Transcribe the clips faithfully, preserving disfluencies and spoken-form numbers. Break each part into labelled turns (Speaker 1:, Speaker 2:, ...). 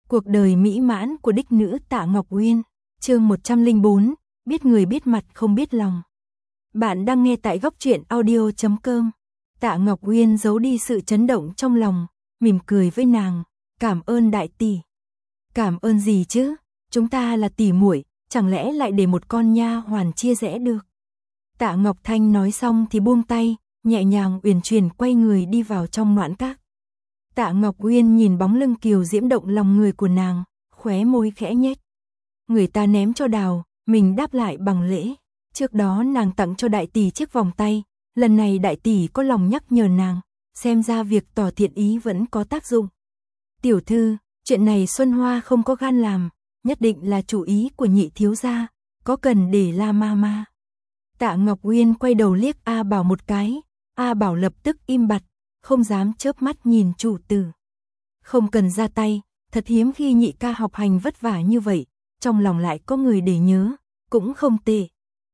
Speaker 1: Cuộc đời mỹ mãn của đích nữ Tạ Ngọc Uyên, chương một trăm lẻ bốn, biết người biết mặt không biết lòng. Bạn đang nghe tại góc truyện audio chấm com. Tạ Ngọc Uyên giấu đi sự chấn động trong lòng, mỉm cười với nàng, "Cảm ơn đại tỷ." "Cảm ơn gì chứ, chúng ta là tỷ muội, chẳng lẽ lại để một con nha hoàn chia rẽ được?" Tạ Ngọc Thanh nói xong thì buông tay, nhẹ nhàng uyển chuyển quay người đi vào trong noãn các. Tạ Ngọc Uyên nhìn bóng lưng kiều diễm động lòng người của nàng, khóe môi khẽ nhếch. Người ta ném cho đào, mình đáp lại bằng lễ. Trước đó nàng tặng cho đại tỷ chiếc vòng tay, lần này đại tỷ có lòng nhắc nhở nàng, xem ra việc tỏ thiện ý vẫn có tác dụng. "Tiểu thư, chuyện này Xuân Hoa không có gan làm, nhất định là chủ ý của nhị thiếu gia, có cần để la ma ma." Tạ Ngọc Uyên quay đầu liếc A Bảo một cái, A Bảo lập tức im bặt, không dám chớp mắt nhìn chủ tử. Không cần ra tay, thật hiếm khi nhị ca học hành vất vả như vậy, trong lòng lại có người để nhớ, cũng không tệ.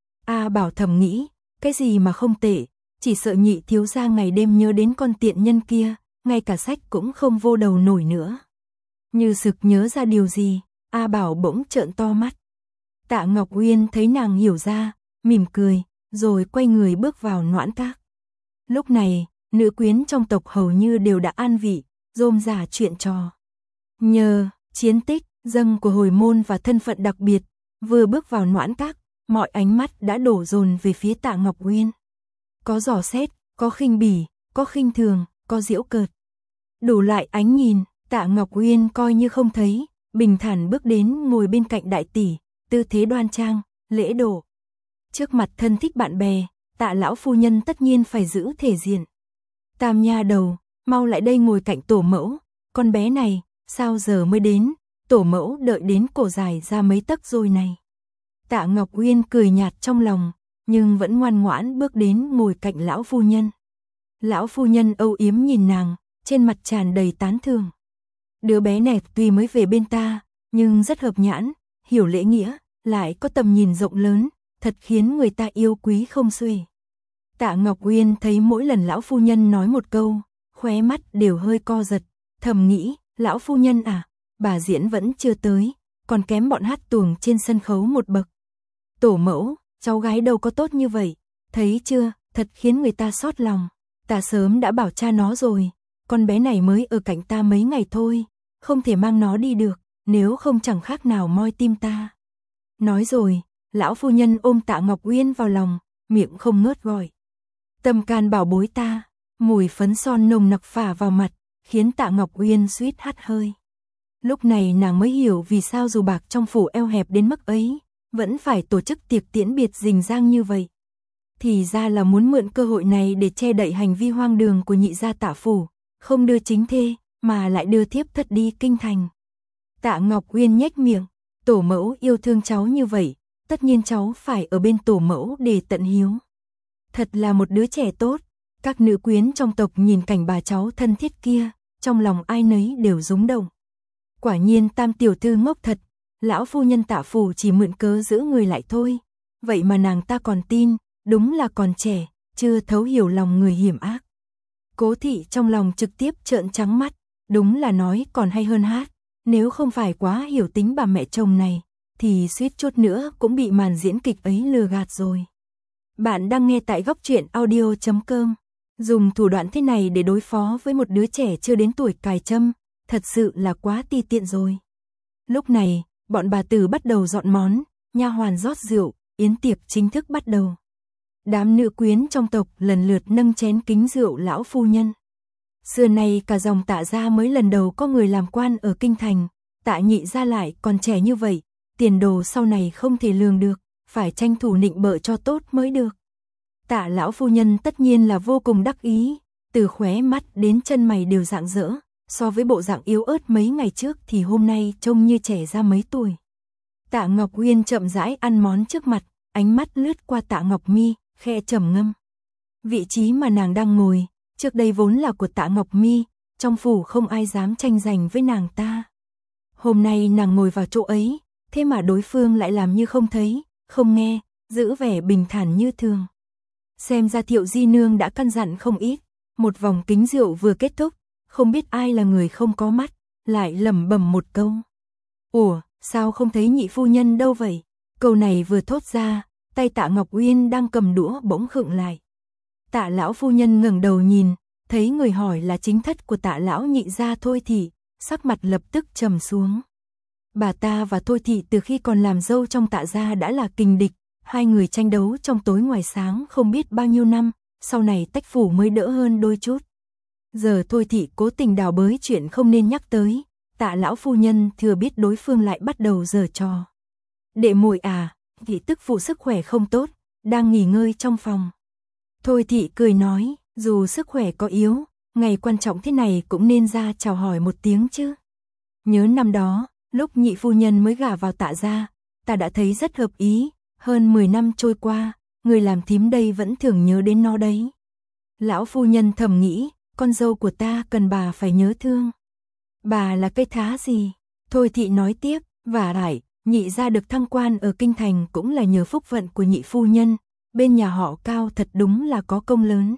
Speaker 1: A Bảo thầm nghĩ, cái gì mà không tệ, chỉ sợ nhị thiếu gia ngày đêm nhớ đến con tiện nhân kia, ngay cả sách cũng không vô đầu nổi nữa. Như sực nhớ ra điều gì, A Bảo bỗng trợn to mắt. Tạ Ngọc Uyên thấy nàng hiểu ra, mỉm cười, rồi quay người bước vào noãn các. Lúc này, nữ quyến trong tộc hầu như đều đã an vị, rôm rả chuyện trò. Nhờ chiến tích, dâng của hồi môn và thân phận đặc biệt, vừa bước vào noãn các, mọi ánh mắt đã đổ dồn về phía Tạ Ngọc Uyên. Có dò xét, có khinh bỉ, có khinh thường, có giễu cợt. Đủ loại ánh nhìn, Tạ Ngọc Uyên coi như không thấy, bình thản bước đến ngồi bên cạnh đại tỷ, tư thế đoan trang, lễ độ. Trước mặt thân thích bạn bè, Tạ lão phu nhân tất nhiên phải giữ thể diện. "Tam nha đầu, mau lại đây ngồi cạnh tổ mẫu, con bé này, sao giờ mới đến, tổ mẫu đợi đến cổ dài ra mấy tấc rồi này." Tạ Ngọc Uyên cười nhạt trong lòng, nhưng vẫn ngoan ngoãn bước đến ngồi cạnh lão phu nhân. Lão phu nhân âu yếm nhìn nàng, trên mặt tràn đầy tán thưởng. "Đứa bé này tuy mới về bên ta, nhưng rất hợp nhãn, hiểu lễ nghĩa, lại có tầm nhìn rộng lớn, thật khiến người ta yêu quý không xuể." Tạ Ngọc Uyên thấy mỗi lần lão phu nhân nói một câu, khóe mắt đều hơi co giật, thầm nghĩ, lão phu nhân à, bà diễn vẫn chưa tới, còn kém bọn hát tuồng trên sân khấu một bậc. "Tổ mẫu, cháu gái đâu có tốt như vậy, thấy chưa, thật khiến người ta xót lòng, ta sớm đã bảo cha nó rồi, con bé này mới ở cạnh ta mấy ngày thôi, không thể mang nó đi được, nếu không chẳng khác nào moi tim ta." Nói rồi, lão phu nhân ôm Tạ Ngọc Uyên vào lòng, miệng không ngớt gọi, "Tâm can bảo bối ta." Mùi phấn son nồng nặc phả vào mặt, khiến Tạ Ngọc Uyên suýt hắt hơi. Lúc này nàng mới hiểu vì sao dù bạc trong phủ eo hẹp đến mức ấy, vẫn phải tổ chức tiệc tiễn biệt rình rang như vậy. Thì ra là muốn mượn cơ hội này để che đậy hành vi hoang đường của nhị gia Tạ phủ, không đưa chính thê, mà lại đưa thiếp thất đi kinh thành. Tạ Ngọc Uyên nhếch miệng, "Tổ mẫu yêu thương cháu như vậy, tất nhiên cháu phải ở bên tổ mẫu để tận hiếu. Thật là một đứa trẻ tốt." Các nữ quyến trong tộc nhìn cảnh bà cháu thân thiết kia, trong lòng ai nấy đều rúng động. Quả nhiên Tam tiểu thư ngốc thật, lão phu nhân Tạ phủ chỉ mượn cớ giữ người lại thôi, vậy mà nàng ta còn tin, đúng là còn trẻ, chưa thấu hiểu lòng người hiểm ác. Cố thị trong lòng trực tiếp trợn trắng mắt, đúng là nói còn hay hơn hát, nếu không phải quá hiểu tính bà mẹ chồng này, thì suýt chút nữa cũng bị màn diễn kịch ấy lừa gạt rồi. Bạn đang nghe tại góc truyện audio chấm com. Dùng thủ đoạn thế này để đối phó với một đứa trẻ chưa đến tuổi cài châm, thật sự là quá ti tiện rồi. Lúc này, bọn bà tử bắt đầu dọn món, nha hoàn rót rượu, yến tiệc chính thức bắt đầu. Đám nữ quyến trong tộc lần lượt nâng chén kính rượu lão phu nhân. Xưa nay cả dòng Tạ gia mới lần đầu có người làm quan ở kinh thành, Tạ nhị gia lại còn trẻ như vậy, tiền đồ sau này không thể lường được, phải tranh thủ nịnh bợ cho tốt mới được. Tạ lão phu nhân tất nhiên là vô cùng đắc ý, từ khóe mắt đến chân mày đều rạng rỡ, so với bộ dạng yếu ớt mấy ngày trước thì hôm nay trông như trẻ ra mấy tuổi. Tạ Ngọc Uyên chậm rãi ăn món trước mặt, ánh mắt lướt qua Tạ Ngọc Mi, khẽ trầm ngâm. Vị trí mà nàng đang ngồi, trước đây vốn là của Tạ Ngọc Mi, trong phủ không ai dám tranh giành với nàng ta. Hôm nay nàng ngồi vào chỗ ấy, thế mà đối phương lại làm như không thấy, không nghe, giữ vẻ bình thản như thường. Xem ra Thiệu di nương đã căn dặn không ít, một vòng kính rượu vừa kết thúc, không biết ai là người không có mắt, lại lẩm bẩm một câu. Ủa, sao không thấy nhị phu nhân đâu vậy? Câu này vừa thốt ra, tay Tạ Ngọc Uyên đang cầm đũa bỗng khựng lại. Tạ lão phu nhân ngẩng đầu nhìn, thấy người hỏi là chính thất của Tạ lão nhị gia Thôi Thị, sắc mặt lập tức trầm xuống. Bà ta và Thôi Thị từ khi còn làm dâu trong Tạ gia đã là kình địch, hai người tranh đấu trong tối ngoài sáng không biết bao nhiêu năm, sau này tách phủ mới đỡ hơn đôi chút. Giờ Thôi Thị cố tình đào bới chuyện không nên nhắc tới, Tạ lão phu nhân thừa biết đối phương lại bắt đầu giở trò. Đệ muội à, thị tức phụ sức khỏe không tốt, đang nghỉ ngơi trong phòng. Thôi Thị cười nói, dù sức khỏe có yếu, ngày quan trọng thế này cũng nên ra chào hỏi một tiếng chứ. Nhớ năm đó, lúc nhị phu nhân mới gả vào Tạ gia, ta đã thấy rất hợp ý, hơn mười năm trôi qua, người làm thím đây vẫn thường nhớ đến nó đấy. Lão phu nhân thầm nghĩ, con dâu của ta cần bà phải nhớ thương. Bà là cây thá gì? Thôi Thị nói tiếp, và lại, nhị gia được thăng quan ở kinh thành cũng là nhờ phúc vận của nhị phu nhân, bên nhà họ Cao thật đúng là có công lớn.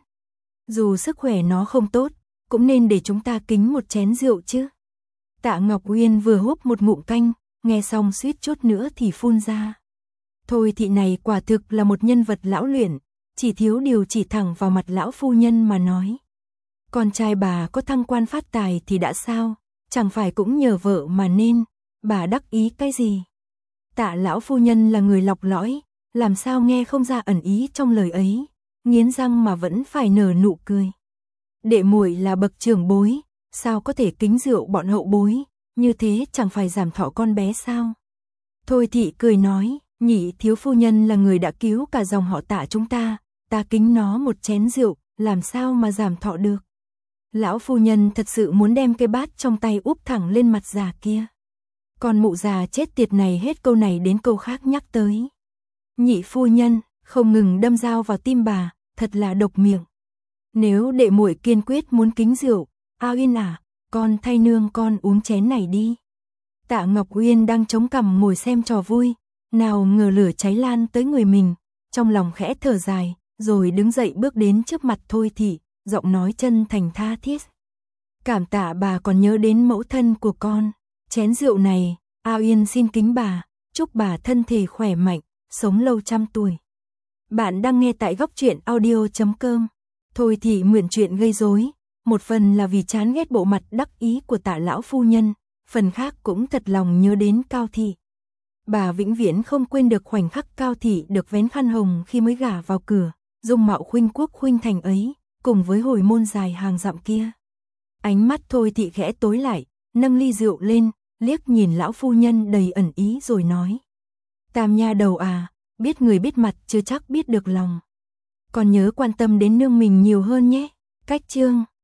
Speaker 1: Dù sức khỏe nó không tốt, cũng nên để chúng ta kính một chén rượu chứ. Tạ Ngọc Uyên vừa húp một ngụm canh, nghe xong suýt chút nữa thì phun ra. Thôi Thị này quả thực là một nhân vật lão luyện, chỉ thiếu điều chỉ thẳng vào mặt lão phu nhân mà nói. Con trai bà có thăng quan phát tài thì đã sao, chẳng phải cũng nhờ vợ mà nên, bà đắc ý cái gì. Tạ lão phu nhân là người lọc lõi, làm sao nghe không ra ẩn ý trong lời ấy, nghiến răng mà vẫn phải nở nụ cười. Đệ muội là bậc trưởng bối, sao có thể kính rượu bọn hậu bối, như thế chẳng phải giảm thọ con bé sao. Thôi Thị cười nói, nhị thiếu phu nhân là người đã cứu cả dòng họ Tạ chúng ta, ta kính nó một chén rượu, làm sao mà giảm thọ được. Lão phu nhân thật sự muốn đem cái bát trong tay úp thẳng lên mặt già kia. Còn mụ già chết tiệt này hết câu này đến câu khác nhắc tới. Nhị phu nhân không ngừng đâm dao vào tim bà, thật là độc miệng. Nếu đệ muội kiên quyết muốn kính rượu, A Uyên à, con thay nương con uống chén này đi. Tạ Ngọc Uyên đang chống cằm ngồi xem trò vui, nào ngờ lửa cháy lan tới người mình, trong lòng khẽ thở dài, rồi đứng dậy bước đến trước mặt Thôi Thị, giọng nói chân thành tha thiết. Cảm tạ bà còn nhớ đến mẫu thân của con, chén rượu này, A Uyên xin kính bà, chúc bà thân thể khỏe mạnh, sống lâu trăm tuổi. Bạn đang nghe tại góc truyện audio chấm com. Thôi Thị mượn chuyện gây rối, một phần là vì chán ghét bộ mặt đắc ý của Tạ lão phu nhân, phần khác cũng thật lòng nhớ đến Cao Thị. Bà vĩnh viễn không quên được khoảnh khắc Cao Thị được vén khăn hồng khi mới gả vào cửa, dung mạo khuynh quốc khuynh thành ấy, cùng với hồi môn dài hàng dặm kia. Ánh mắt Thôi Thị khẽ tối lại, nâng ly rượu lên, liếc nhìn lão phu nhân đầy ẩn ý rồi nói. Tam nha đầu à, biết người biết mặt chưa chắc biết được lòng. Còn nhớ quan tâm đến nương mình nhiều hơn nhé. Cách chương